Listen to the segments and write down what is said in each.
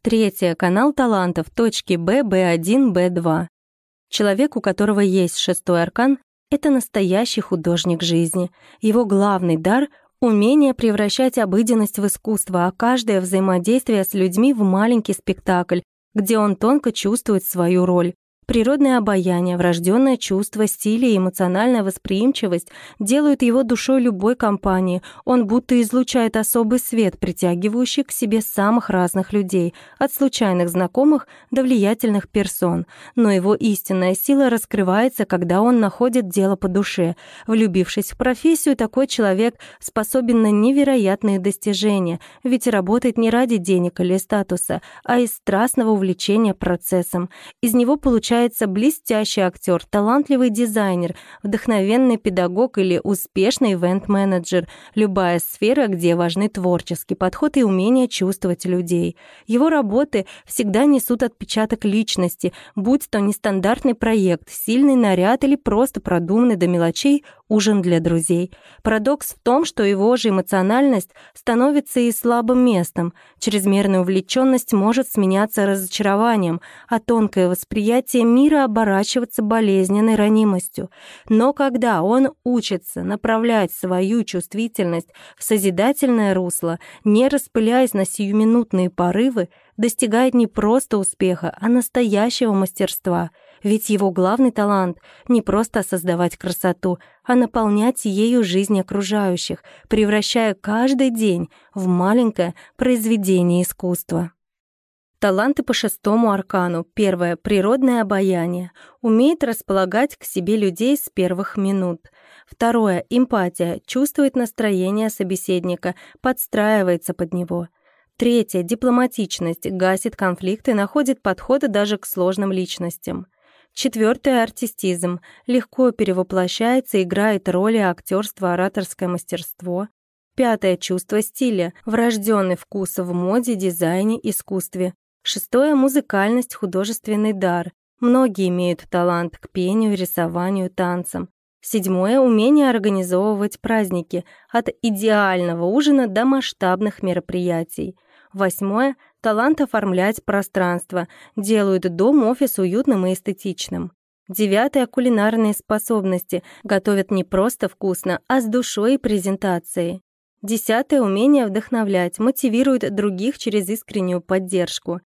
Третье. Канал талантов. Точки Б, Б1, Б2. Человек, у которого есть шестой аркан, это настоящий художник жизни. Его главный дар — умение превращать обыденность в искусство, а каждое взаимодействие с людьми в маленький спектакль, где он тонко чувствует свою роль. Природное обаяние, врожденное чувство, стиль и эмоциональная восприимчивость делают его душой любой компании. Он будто излучает особый свет, притягивающий к себе самых разных людей, от случайных знакомых до влиятельных персон. Но его истинная сила раскрывается, когда он находит дело по душе. Влюбившись в профессию, такой человек способен на невероятные достижения, ведь работает не ради денег или статуса, а из страстного увлечения процессом. Из него получается блестящий актер, талантливый дизайнер, вдохновенный педагог или успешный ивент-менеджер. Любая сфера, где важны творческий подход и умение чувствовать людей. Его работы всегда несут отпечаток личности, будь то нестандартный проект, сильный наряд или просто продуманный до мелочей ужин для друзей. Парадокс в том, что его же эмоциональность становится и слабым местом. Чрезмерная увлеченность может сменяться разочарованием, а тонкое восприятие мира оборачиваться болезненной ранимостью. Но когда он учится направлять свою чувствительность в созидательное русло, не распыляясь на сиюминутные порывы, достигает не просто успеха, а настоящего мастерства. Ведь его главный талант — не просто создавать красоту, а наполнять ею жизнь окружающих, превращая каждый день в маленькое произведение искусства. Таланты по шестому аркану. Первое. Природное обаяние. Умеет располагать к себе людей с первых минут. Второе. Эмпатия. Чувствует настроение собеседника, подстраивается под него. Третье. Дипломатичность. Гасит конфликты, находит подходы даже к сложным личностям. Четвертое. Артистизм. Легко перевоплощается, играет роли актерство, ораторское мастерство. Пятое. Чувство стиля. Врожденный вкус в моде, дизайне, искусстве. Шестое. Музыкальность, художественный дар. Многие имеют талант к пению, рисованию, танцам. Седьмое. Умение организовывать праздники. От идеального ужина до масштабных мероприятий. Восьмое. Талант оформлять пространство. Делают дом, офис уютным и эстетичным. Девятое. Кулинарные способности. Готовят не просто вкусно, а с душой и презентацией. Десятое. Умение вдохновлять. Мотивирует других через искреннюю поддержку.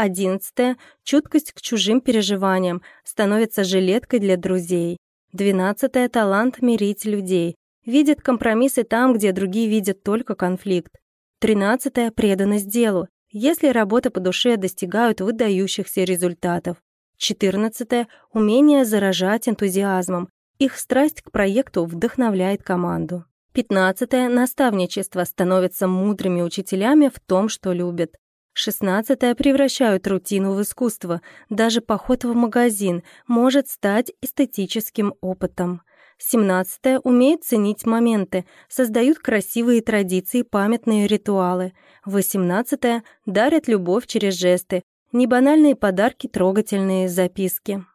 11. Чуткость к чужим переживаниям, становится жилеткой для друзей. 12. Талант мирить людей, видит компромиссы там, где другие видят только конфликт. 13. Преданность делу, если работа по душе достигают выдающихся результатов. 14. Умение заражать энтузиазмом, их страсть к проекту вдохновляет команду. 15. Наставничество, становятся мудрыми учителями в том, что любят. 16. Превращают рутину в искусство. Даже поход в магазин может стать эстетическим опытом. 17. Умеют ценить моменты, создают красивые традиции, памятные ритуалы. 18. Дарят любовь через жесты, небанальные подарки, трогательные записки.